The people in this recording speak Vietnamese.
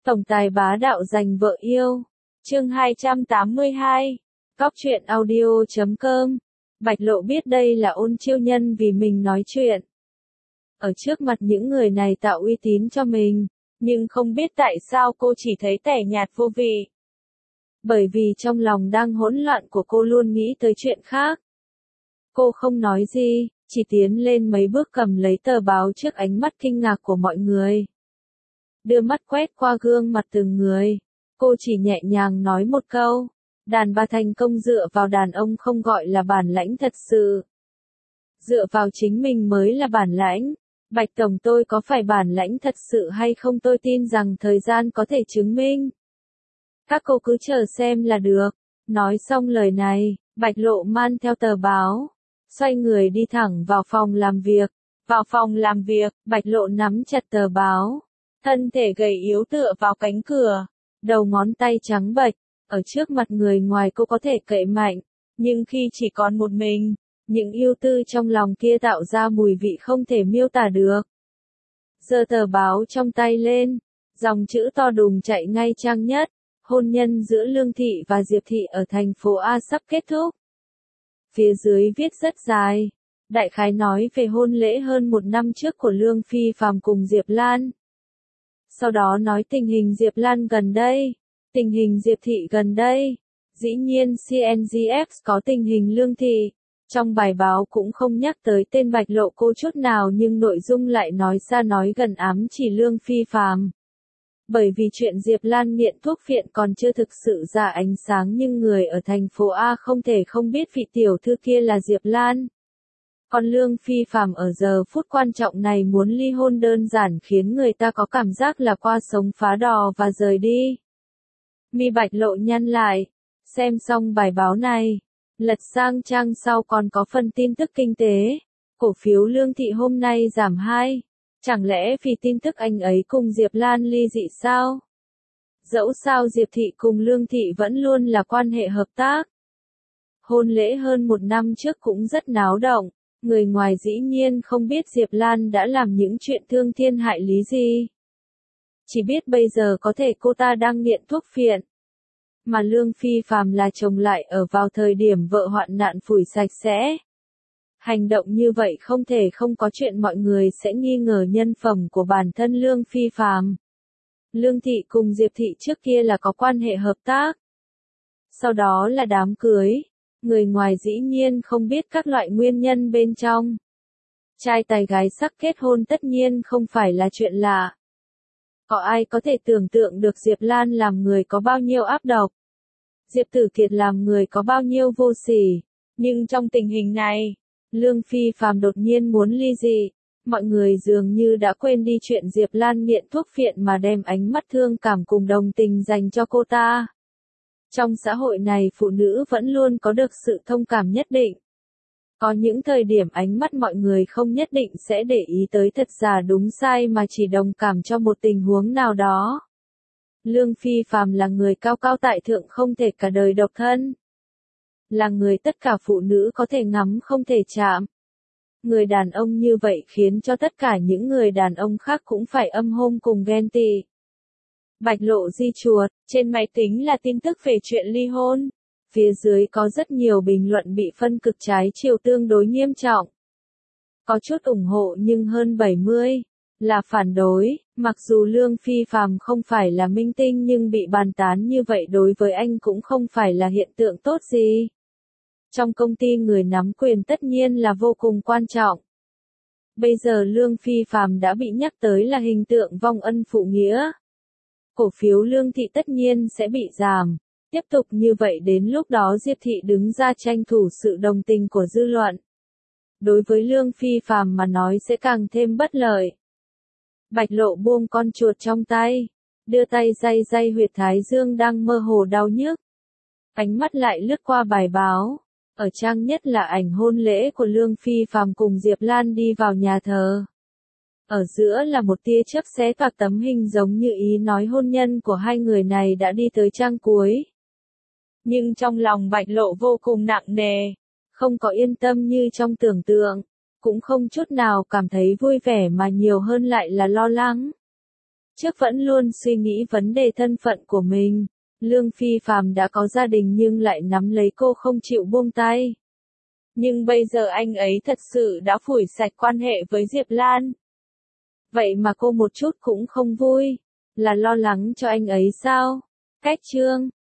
Tổng tài bá đạo giành vợ yêu. Chương 282. Cóc truyện audio.com. Bạch Lộ biết đây là Ôn Chiêu Nhân vì mình nói chuyện. Ở trước mặt những người này tạo uy tín cho mình, nhưng không biết tại sao cô chỉ thấy tẻ nhạt vô vị. Bởi vì trong lòng đang hỗn loạn của cô luôn nghĩ tới chuyện khác. Cô không nói gì, chỉ tiến lên mấy bước cầm lấy tờ báo trước ánh mắt kinh ngạc của mọi người. Đưa mắt quét qua gương mặt từng người, cô chỉ nhẹ nhàng nói một câu, đàn bà thành công dựa vào đàn ông không gọi là bản lãnh thật sự. Dựa vào chính mình mới là bản lãnh. Bạch Tổng, tôi có phải bản lãnh thật sự hay không tôi tin rằng thời gian có thể chứng minh. Các cô cứ chờ xem là được. Nói xong lời này, Bạch Lộ man theo tờ báo, xoay người đi thẳng vào phòng làm việc. Vào phòng làm việc, Bạch Lộ nắm chặt tờ báo, thân thể gầy yếu tựa vào cánh cửa, đầu ngón tay trắng bệch. Ở trước mặt người ngoài cô có thể cậy mạnh, nhưng khi chỉ còn một mình, những ưu tư trong lòng kia tạo ra mùi vị không thể miêu tả được. Giơ tờ báo trong tay lên, dòng chữ to đùng chạy ngay trang nhất, hôn nhân giữa Lương Thị và Diệp Thị ở thành phố A sắp kết thúc. Phía dưới viết rất dài, đại khái nói về hôn lễ hơn một năm trước của Lương Phi Phàm cùng Diệp Lan. Sau đó nói tình hình Diệp Lan gần đây, tình hình Diệp Thị gần đây, dĩ nhiên CNGF có tình hình Lương Thị. Trong bài báo cũng không nhắc tới tên Bạch Lộ cô chút nào nhưng nội dung lại nói xa nói gần ám chỉ Lương Phi Phàm. Bởi vì chuyện Diệp Lan nghiện thuốc phiện còn chưa thực sự ra ánh sáng nhưng người ở thành phố A không thể không biết vị tiểu thư kia là Diệp Lan. Còn Lương Phi Phàm ở giờ phút quan trọng này muốn ly hôn đơn giản khiến người ta có cảm giác là qua sống phá đò và rời đi. Mi Bạch Lộ nhăn lại, xem xong bài báo này, lật sang trang sau còn có phần tin tức kinh tế. Cổ phiếu Lương Thị hôm nay giảm 2. Chẳng lẽ vì tin tức anh ấy cùng Diệp Lan ly dị sao? Dẫu sao Diệp Thị cùng Lương Thị vẫn luôn là quan hệ hợp tác. Hôn lễ hơn một năm trước cũng rất náo động, người ngoài dĩ nhiên không biết Diệp Lan đã làm những chuyện thương thiên hại lý gì. Chỉ biết bây giờ có thể cô ta đang nghiện thuốc phiện. Mà Lương Phi Phàm là chồng lại ở vào thời điểm vợ hoạn nạn phủi sạch sẽ. Hành động như vậy không thể không có chuyện mọi người sẽ nghi ngờ nhân phẩm của bản thân Lương Phi Phàm. Lương Thị cùng Diệp Thị trước kia là có quan hệ hợp tác. Sau đó là đám cưới. Người ngoài dĩ nhiên không biết các loại nguyên nhân bên trong. Trai tài gái sắc kết hôn tất nhiên không phải là chuyện lạ. Có ai có thể tưởng tượng được Diệp Lan làm người có bao nhiêu áp độc? Diệp Tử Kiệt làm người có bao nhiêu vô sỉ? Nhưng trong tình hình này, Lương Phi Phàm đột nhiên muốn ly dị, mọi người dường như đã quên đi chuyện Diệp Lan nghiện thuốc phiện mà đem ánh mắt thương cảm cùng đồng tình dành cho cô ta. Trong xã hội này phụ nữ vẫn luôn có được sự thông cảm nhất định. Có những thời điểm ánh mắt mọi người không nhất định sẽ để ý tới thật giả đúng sai mà chỉ đồng cảm cho một tình huống nào đó. Lương Phi Phàm là người cao cao tại thượng không thể cả đời độc thân. Là người tất cả phụ nữ có thể ngắm không thể chạm. Người đàn ông như vậy khiến cho tất cả những người đàn ông khác cũng phải âm hôn cùng ghen tị. Bạch Lộ di chuột, trên máy tính là tin tức về chuyện ly hôn. Phía dưới có rất nhiều bình luận bị phân cực trái chiều tương đối nghiêm trọng. Có chút ủng hộ nhưng hơn 70 là phản đối. Mặc dù Lương Phi Phàm không phải là minh tinh nhưng bị bàn tán như vậy đối với anh cũng không phải là hiện tượng tốt gì. Trong công ty người nắm quyền tất nhiên là vô cùng quan trọng. Bây giờ Lương Phi Phàm đã bị nhắc tới là hình tượng vong ân phụ nghĩa. Cổ phiếu Lương Thị tất nhiên sẽ bị giảm. Tiếp tục như vậy đến lúc đó Diệp Thị đứng ra tranh thủ sự đồng tình của dư luận. Đối với Lương Phi Phàm mà nói sẽ càng thêm bất lợi. Bạch Lộ buông con chuột trong tay, đưa tay day day huyệt thái dương đang mơ hồ đau nhức. Ánh mắt lại lướt qua bài báo, ở trang nhất là ảnh hôn lễ của Lương Phi Phàm cùng Diệp Lan đi vào nhà thờ. Ở giữa là một tia chớp xé toạc tấm hình giống như ý nói hôn nhân của hai người này đã đi tới trang cuối. Nhưng trong lòng Bạch Lộ vô cùng nặng nề, không có yên tâm như trong tưởng tượng, cũng không chút nào cảm thấy vui vẻ mà nhiều hơn lại là lo lắng. Trước vẫn luôn suy nghĩ vấn đề thân phận của mình. Lương Phi Phàm đã có gia đình nhưng lại nắm lấy cô không chịu buông tay. Nhưng bây giờ anh ấy thật sự đã phủi sạch quan hệ với Diệp Lan. Vậy mà cô một chút cũng không vui. Là lo lắng cho anh ấy sao? Cách chương